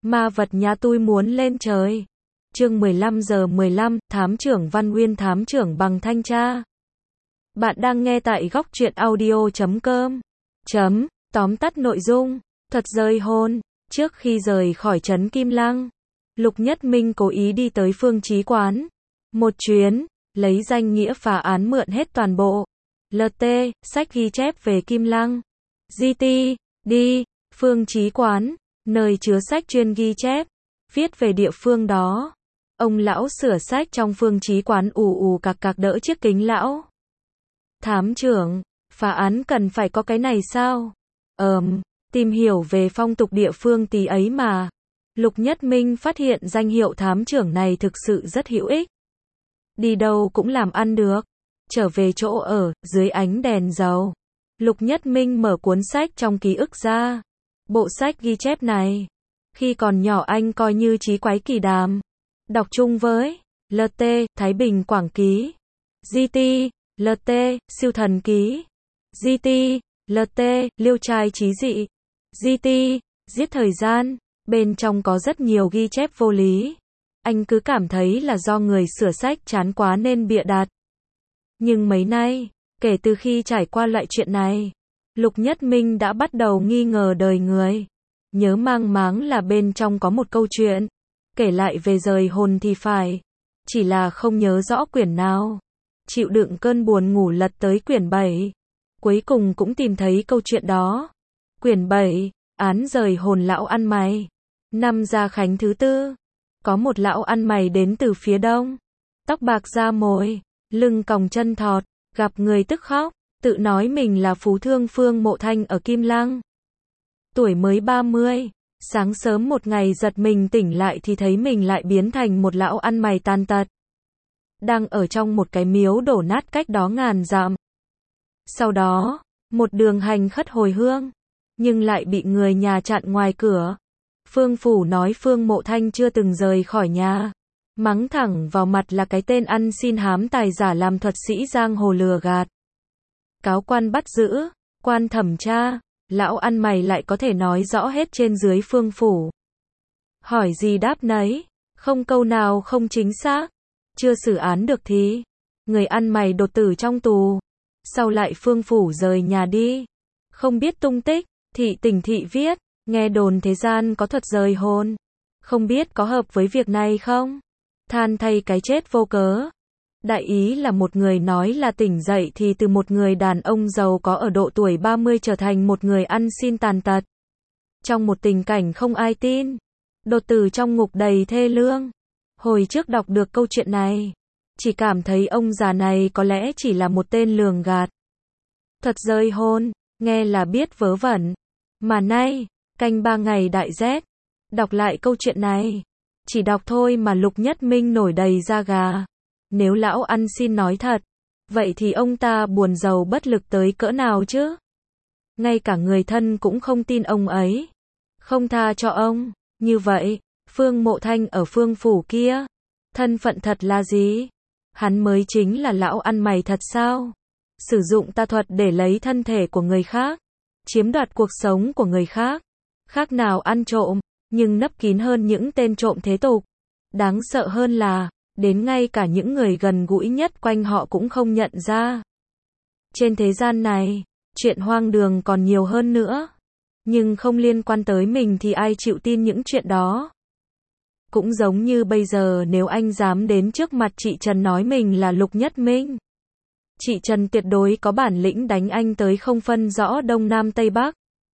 Ma vật nhà tôi muốn lên trời. Chương 15:15, Thám trưởng Văn Uyên thám trưởng bằng thanh tra. Bạn đang nghe tại góc truyện audio.com. Tóm tắt nội dung. Thuật rời hồn. Trước khi rời khỏi trấn Kim Lăng, Lục Nhất Minh cố ý đi tới Phương Chí quán. Một chuyến, lấy danh nghĩa phá án mượn hết toàn bộ LT, sách ghi chép về Kim Lăng. GT, đi, Phương Chí quán, nơi chứa sách chuyên ghi chép, viết về địa phương đó. Ông lão sửa sách trong Phương Chí quán ù cạc cạc đỡ chiếc kính lão. Thám trưởng, phá án cần phải có cái này sao? Tìm hiểu về phong tục địa phương tí ấy mà. Lục Nhất Minh phát hiện danh hiệu thám trưởng này thực sự rất hữu ích. Đi đâu cũng làm ăn được. Trở về chỗ ở, dưới ánh đèn dầu, Lục Nhất Minh mở cuốn sách trong ký ức ra. Bộ sách ghi chép này, khi còn nhỏ anh coi như chí quái kỳ đàm. Đọc chung với LT, Thái Bình Quảng Ký, GT, LT, Siêu Thần Ký, GT, LT, Liêu Trai Chí Dị, GT, Giết Thời Gian. Bên trong có rất nhiều ghi chép vô lý. Anh cứ cảm thấy là do người sửa sách chán quá nên bịa đặt. Nhưng mấy nay, kể từ khi trải qua loại chuyện này, Lục Nhất Minh đã bắt đầu nghi ngờ đời người. Nhớ mang máng là bên trong có một câu chuyện, kể lại về rời hồn thì phải. Chỉ là không nhớ rõ quyển nào. Chịu đựng cơn buồn ngủ lật tới quyển 7. Cuối cùng cũng tìm thấy câu chuyện đó. Quyển 7, án rời hồn lão ăn mày. Năm Gia Khánh thứ 4. Có một lão ăn mày đến từ phía đông. Tóc bạc da mồi, lưng còng chân thọt, gặp người tức khóc, tự nói mình là phú thương Phương Mộ Thanh ở Kim Lăng. Tuổi mới 30, sáng sớm một ngày giật mình tỉnh lại thì thấy mình lại biến thành một lão ăn mày tàn tật. Đang ở trong một cái miếu đổ nát cách đó ngàn dặm. Sau đó, một đường hành khất hồi hương, nhưng lại bị người nhà chặn ngoài cửa. Phương phủ nói Phương Mộ Thanh chưa từng rời khỏi nhà. Mắng thẳng vào mặt là cái tên ăn xin hám tài giả làm thuật sĩ giang hồ lừa gạt. Cáo quan bắt giữ, quan thẩm tra, lão ăn mày lại có thể nói rõ hết trên dưới Phương phủ. Hỏi gì đáp nấy, không câu nào không chính xác. Chưa xử án được thì người ăn mày đột tử trong tù. Sau lại Phương phủ rời nhà đi, không biết tung tích. Thị Tình Thị viết, nghe đồn thế gian có thuật rời hồn, không biết có hợp với việc này không? Than thay cái chết vô cớ. Đại ý là một người nói là tỉnh dậy thì từ một người đàn ông giàu có ở độ tuổi 30 trở thành một người ăn xin tàn tật. Trong một tình cảnh không ai tin. Đột tử trong ngục đầy thê lương. Hồi trước đọc được câu chuyện này, chỉ cảm thấy ông già này có lẽ chỉ là một tên lường gạt. Thuật rời hồn, nghe là biết vớ vẩn. Mà nay, canh 3 ngày đại rét, đọc lại câu chuyện này, chỉ đọc thôi mà Lục Nhất Minh nổi đầy da gà. Nếu lão ăn xin nói thật, vậy thì ông ta buồn rầu bất lực tới cỡ nào chứ? Ngay cả người thân cũng không tin ông ấy, không tha cho ông. Như vậy, Phương Mộ Thanh ở Phương phủ kia, thân phận thật là gì? Hắn mới chính là lão ăn mày thật sao? Sử dụng tà thuật để lấy thân thể của người khác, chiếm đoạt cuộc sống của người khác. Khác nào ăn trộm, nhưng nấp kín hơn những tên trộm thế tục. Đáng sợ hơn là, đến ngay cả những người gần gũi nhất quanh họ cũng không nhận ra. Trên thế gian này, chuyện hoang đường còn nhiều hơn nữa. Nhưng không liên quan tới mình thì ai chịu tin những chuyện đó. Cũng giống như bây giờ nếu anh dám đến trước mặt chị Trần nói mình là Lục Nhất Minh, chị Trần tuyệt đối có bản lĩnh đánh anh tới không phân rõ Đông Nam Tây Bắc.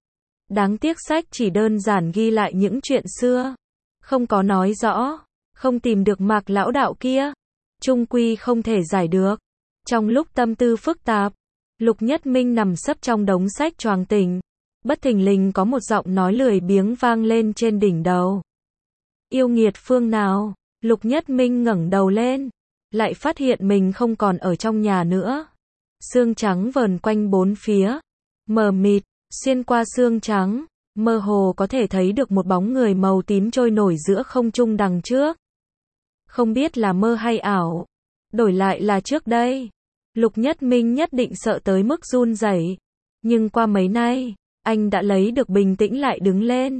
Đáng tiếc sách chỉ đơn giản ghi lại những chuyện xưa, không có nói rõ, không tìm được Mạc lão đạo kia, chung quy không thể giải được. Trong lúc tâm tư phức tạp, Lục Nhất Minh nằm sấp trong đống sách choàng tỉnh, bất thình lình có một giọng nói lười biếng vang lên trên đỉnh đầu. Yêu nghiệt phương nào? Lục Nhất Minh ngẩng đầu lên, lại phát hiện mình không còn ở trong nhà nữa. Sương trắng vờn quanh bốn phía, mờ mịt, xuyên qua sương trắng, mơ hồ có thể thấy được một bóng người màu tím trôi nổi giữa không trung đằng trước. Không biết là mơ hay ảo, đổi lại là trước đây, Lục Nhất Minh nhất định sợ tới mức run rẩy. Nhưng qua mấy nay, anh đã lấy được bình tĩnh lại đứng lên.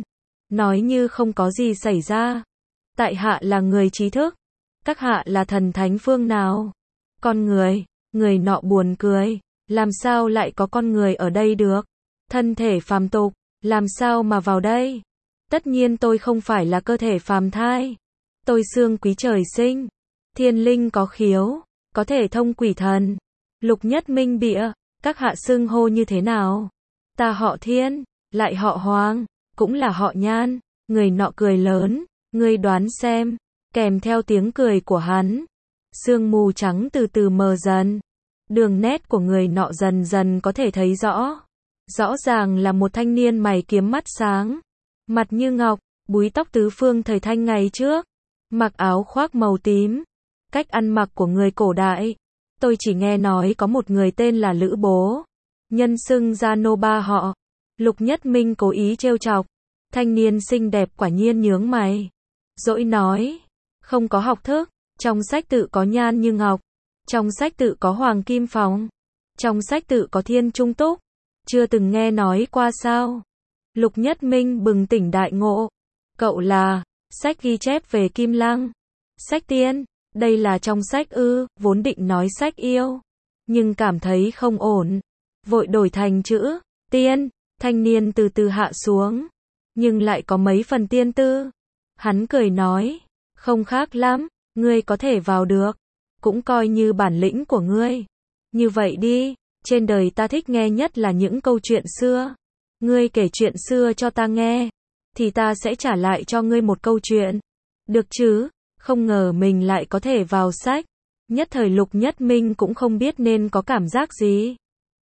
nói như không có gì xảy ra. Tại hạ là người trí thức, các hạ là thần thánh phương nào? Con người, người nọ buồn cười, làm sao lại có con người ở đây được? Thân thể phàm tục, làm sao mà vào đây? Tất nhiên tôi không phải là cơ thể phàm thai. Tôi xương quý trời sinh, thiên linh có khiếu, có thể thông quỷ thần. Lục Nhất Minh bịa, các hạ xưng hô như thế nào? Ta họ Thiên, lại họ Hoàng, cũng là họ Nhan. Người nọ cười lớn, ngươi đoán xem. Kèm theo tiếng cười của hắn, sương mù trắng từ từ mờ dần. Đường nét của người nọ dần dần có thể thấy rõ. Rõ ràng là một thanh niên mày kiếm mắt sáng, mặt như ngọc, búi tóc tứ phương thời Thanh ngày trước, mặc áo khoác màu tím. Cách ăn mặc của người cổ đại. Tôi chỉ nghe nói có một người tên là Lữ Bố, nhân xưng ra nô ba họ. Lục Nhất Minh cố ý trêu chọc. Thanh niên xinh đẹp quả nhiên nhướng mày, dỗi nói, không có học thức. Trong sách tự có Nhan như ngọc, trong sách tự có Hoàng Kim Phòng, trong sách tự có Thiên Trung Túc, chưa từng nghe nói qua sao? Lục Nhất Minh bừng tỉnh đại ngộ. Cậu là sách ghi chép về Kim Lăng, sách tiên. Đây là trong sách ư? Vốn định nói sách yêu, nhưng cảm thấy không ổn, vội đổi thành chữ tiên. Thanh niên từ từ hạ xuống, nhưng lại có mấy phần tiên tư. Hắn cười nói, không khác lắm, ngươi có thể vào được, cũng coi như bản lĩnh của ngươi. Như vậy đi, trên đời ta thích nghe nhất là những câu chuyện xưa. Ngươi kể chuyện xưa cho ta nghe, thì ta sẽ trả lại cho ngươi một câu chuyện. Được chứ? Không ngờ mình lại có thể vào sách. Nhất thời Lục Nhất Minh cũng không biết nên có cảm giác gì.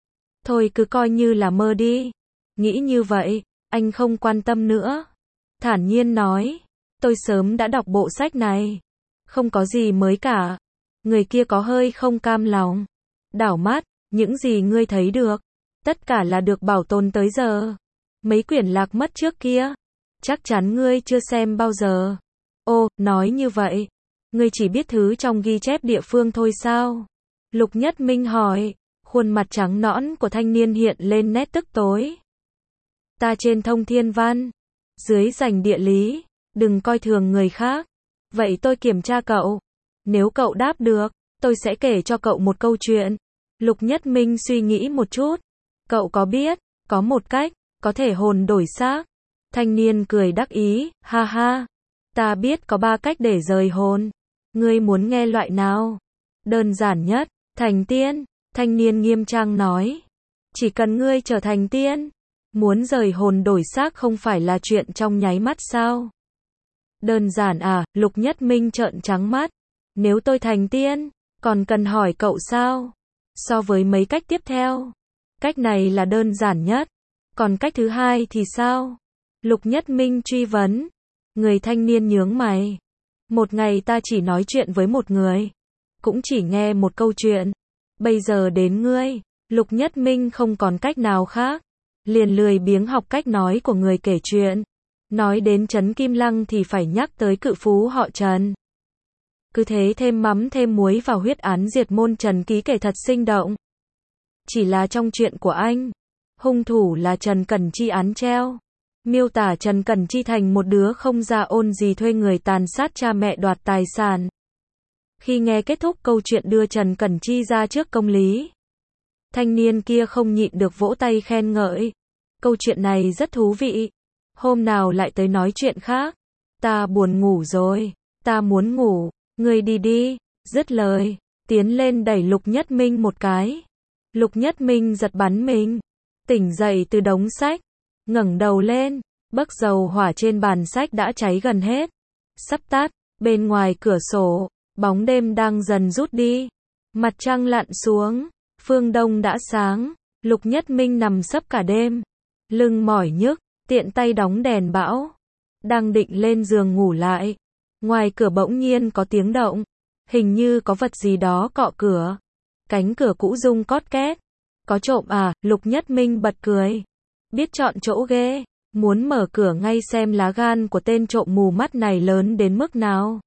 Thôi cứ coi như là mơ đi. Nghĩ như vậy, anh không quan tâm nữa. Thản nhiên nói, tôi sớm đã đọc bộ sách này. Không có gì mới cả. Người kia có hơi không cam lòng. Đảo mắt, những gì ngươi thấy được, tất cả là được bảo tồn tới giờ. Mấy quyển lạc mất trước kia, chắc chắn ngươi chưa xem bao giờ. Ô, nói như vậy, ngươi chỉ biết thứ trong ghi chép địa phương thôi sao? Lục Nhất Minh hỏi, khuôn mặt trắng nõn của thanh niên hiện lên nét tức tối. Ta trên thông thiên văn, dưới rành địa lý, đừng coi thường người khác. Vậy tôi kiểm tra cậu. Nếu cậu đáp được, tôi sẽ kể cho cậu một câu chuyện. Lục Nhất Minh suy nghĩ một chút. Cậu có biết, có một cách, có thể hồn đổi xác. Thanh niên cười đắc ý, ha ha. Ta biết có 3 cách để rời hồn. Ngươi muốn nghe loại nào? Đơn giản nhất, thành tiên. Thanh niên nghiêm trang nói. Chỉ cần ngươi trở thành tiên, muốn rời hồn đổi xác không phải là chuyện trong nháy mắt sao? Đơn giản à? Lục Nhất Minh trợn trắng mắt. Nếu tôi thành tiên, còn cần hỏi cậu sao? So với mấy cách tiếp theo, cách này là đơn giản nhất. Còn cách thứ hai thì sao? Lục Nhất Minh truy vấn. Người thanh niên nhướng mày. Một ngày ta chỉ nói chuyện với một người, cũng chỉ nghe một câu chuyện. Bây giờ đến ngươi. Lục Nhất Minh không còn cách nào khác, liền lười biếng học cách nói của người kể chuyện. Nói đến Trấn Kim Lăng thì phải nhắc tới cự phú họ Trần. Cứ thế thêm mắm thêm muối vào huyết án diệt môn Trần Ký kể thật sinh động. Chỉ là trong chuyện của anh, hung thủ là Trần Cẩn Chi án treo. Miêu tả Trần Cẩn Chi thành một đứa không ra ôn gì thuê người tàn sát cha mẹ đoạt tài sản. Khi nghe kết thúc câu chuyện đưa Trần Cẩn Chi ra trước công lý, thanh niên kia không nhịn được vỗ tay khen ngợi. Câu chuyện này rất thú vị. Hôm nào lại tới nói chuyện khác. Ta buồn ngủ rồi. Ta muốn ngủ. Ngươi đi đi. Dứt lời, tiến lên đẩy Lục Nhất Minh một cái. Lục Nhất Minh giật bắn mình, tỉnh dậy từ đống sách, ngẩng đầu lên, bấc dầu hỏa trên bàn sách đã cháy gần hết, sắp tắt. Bên ngoài cửa sổ, bóng đêm đang dần rút đi, mặt trăng lặn xuống, phương đông đã sáng. Lục Nhất Minh nằm sấp cả đêm, lưng mỏi nhức, tiện tay đóng đèn bão, đang định lên giường ngủ lại. Ngoài cửa bỗng nhiên có tiếng động, hình như có vật gì đó cọ cửa. Cánh cửa cũ rung cót két. Có trộm à? Lục Nhất Minh bật cười. Biết chọn chỗ ghê, muốn mở cửa ngay xem lá gan của tên trộm mù mắt này lớn đến mức nào.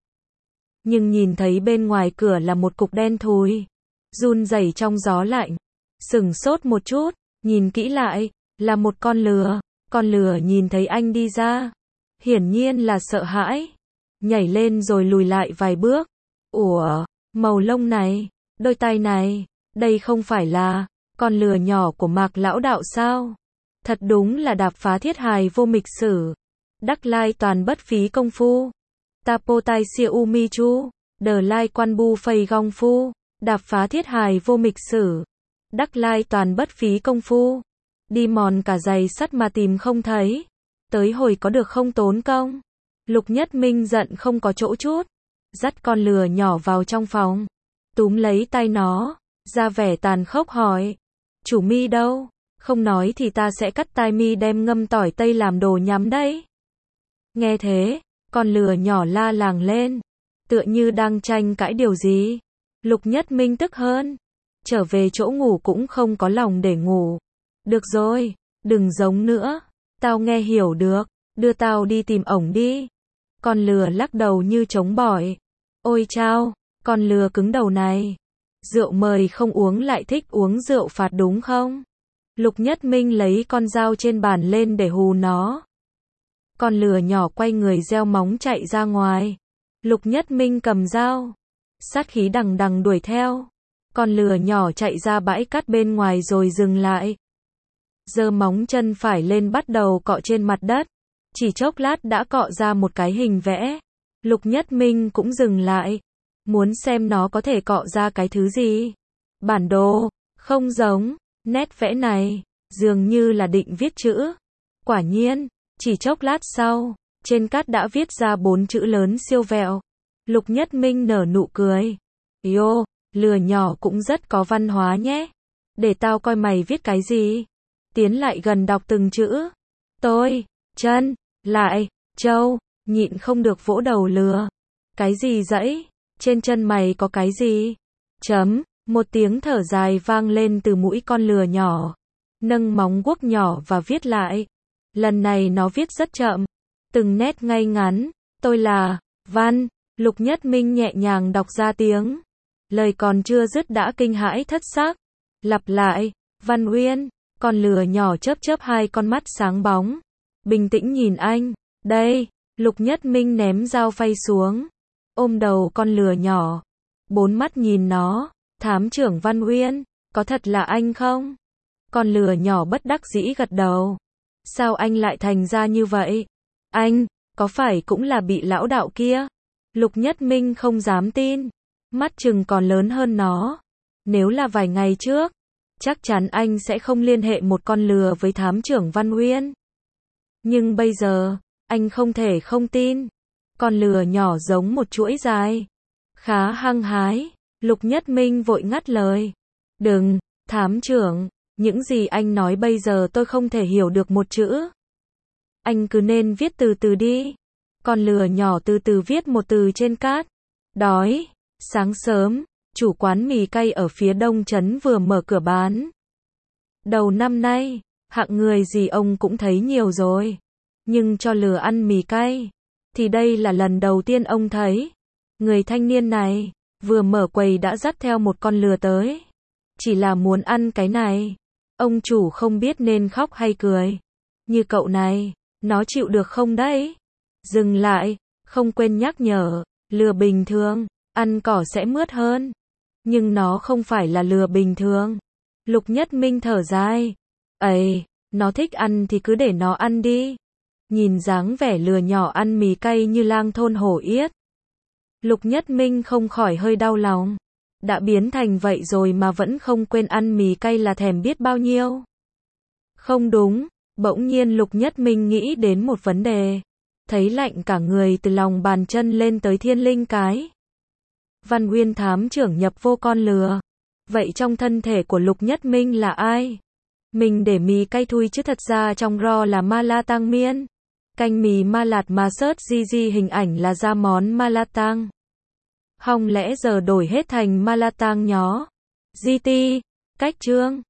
Nhưng nhìn thấy bên ngoài cửa là một cục đen thùi, run rẩy trong gió lạnh. Sửng sốt một chút, nhìn kỹ lại, là một con lừa. Con lừa nhìn thấy anh đi ra, hiển nhiên là sợ hãi. Nhảy lên rồi lùi lại vài bước. Ủa, màu lông này, đôi tay này, đây không phải là con lừa nhỏ của Mạc lão đạo sao? Thật đúng là đạp phá thiết hài vô mịch sử. Đắc lai toàn bất phí công phu. Tapo tai siêu u mi chu, đờ lai quan bu phây gong phu, đạp phá thiết hài vô mịch sử. Đắc lai toàn bất phí công phu. Đi mòn cả giày sắt mà tìm không thấy. Tới hồi có được không tốn công. Lục Nhất Minh giận không có chỗ chút. Dắt con lừa nhỏ vào trong phòng. Túm lấy tay nó, ra vẻ tàn khốc hỏi. Chủ mi đâu? Không nói thì ta sẽ cắt tai mi đem ngâm tỏi tây làm đồ nhắm đấy. Nghe thế, con lừa nhỏ la làng lên. Tựa như đang tranh cãi điều gì. Lục Nhất Minh tức hơn. Trở về chỗ ngủ cũng không có lòng để ngủ. Được rồi, đừng giống nữa. Tao nghe hiểu được. Đưa tao đi tìm ổng đi. Con lừa lắc đầu như chống bỏi. Ôi chao, con lừa cứng đầu này. Rượu mời không uống lại thích uống rượu phạt đúng không? Lục Nhất Minh lấy con dao trên bàn lên để hù nó. Con lừa nhỏ quay người gieo móng chạy ra ngoài. Lục Nhất Minh cầm dao. Sát khí đằng đằng đuổi theo. Con lừa nhỏ chạy ra bãi cát bên ngoài rồi dừng lại. Giơ móng chân phải lên bắt đầu cọ trên mặt đất. Chỉ chốc lát đã cọ ra một cái hình vẽ. Lục Nhất Minh cũng dừng lại. Muốn xem nó có thể cọ ra cái thứ gì. Bản đồ, không giống. Nét vẽ này, dường như là định viết chữ. Quả nhiên, chỉ chốc lát sau, trên cát đã viết ra 4 chữ lớn siêu vẹo. Lục Nhất Minh nở nụ cười. Yo, lừa nhỏ cũng rất có văn hóa nhé. Để tao coi mày viết cái gì. Tiến lại gần đọc từng chữ. Tôi, chân, lại, châu, nhịn không được vỗ đầu lừa. Cái gì dẫy? Trên chân mày có cái gì? Chấm. Một tiếng thở dài vang lên từ mũi con lừa nhỏ. Nâng móng guốc nhỏ và viết lại. Lần này nó viết rất chậm. Từng nét ngay ngắn. Tôi là Văn. Lục Nhất Minh nhẹ nhàng đọc ra tiếng. Lời còn chưa dứt đã kinh hãi thất sắc. Lặp lại. Văn Uyên. Con lừa nhỏ chớp chớp hai con mắt sáng bóng. Bình tĩnh nhìn anh. Đây. Lục Nhất Minh ném dao phay xuống. Ôm đầu con lừa nhỏ. Bốn mắt nhìn nó. Thám trưởng Văn Uyên, có thật là anh không? Con lừa nhỏ bất đắc dĩ gật đầu. Sao anh lại thành ra như vậy? Anh, có phải cũng là bị lão đạo kia? Lục Nhất Minh không dám tin. Mắt chừng còn lớn hơn nó. Nếu là vài ngày trước, chắc chắn anh sẽ không liên hệ một con lừa với thám trưởng Văn Uyên. Nhưng bây giờ, anh không thể không tin. Con lừa nhỏ giống một chuỗi dài. Khá hăng hái. Lục Nhất Minh vội ngắt lời. Đừng, thám trưởng, những gì anh nói bây giờ tôi không thể hiểu được một chữ. Anh cứ nên viết từ từ đi. Con lừa nhỏ từ từ viết một từ trên cát. Đói. Sáng sớm, chủ quán mì cay ở phía đông trấn vừa mở cửa bán. Đầu năm nay, hạng người gì ông cũng thấy nhiều rồi. Nhưng cho lừa ăn mì cay, thì đây là lần đầu tiên ông thấy. Người thanh niên này vừa mở quầy đã dắt theo một con lừa tới. Chỉ là muốn ăn cái này. Ông chủ không biết nên khóc hay cười. Như cậu này, nó chịu được không đấy? Dừng lại, không quên nhắc nhở, lừa bình thường, ăn cỏ sẽ mướt hơn. Nhưng nó không phải là lừa bình thường. Lục Nhất Minh thở dài. Ấy, nó thích ăn thì cứ để nó ăn đi. Nhìn dáng vẻ lừa nhỏ ăn mì cay như lang thôn hổ yết. Lục Nhất Minh không khỏi hơi đau lòng. Đã biến thành vậy rồi mà vẫn không quên ăn mì cay là thèm biết bao nhiêu. Không đúng, bỗng nhiên Lục Nhất Minh nghĩ đến một vấn đề. Thấy lạnh cả người từ lòng bàn chân lên tới thiên linh cái. Văn Uyên thám trưởng nhập vô con lừa. Vậy trong thân thể của Lục Nhất Minh là ai? Mình để mì cay thui chứ thật ra trong ro là ma la tang miên. Canh mì ma lạt mà search GG hình ảnh là ra món ma la tang. Hong lẽ giờ đổi hết thành ma la tang nhó. GT, cách chương.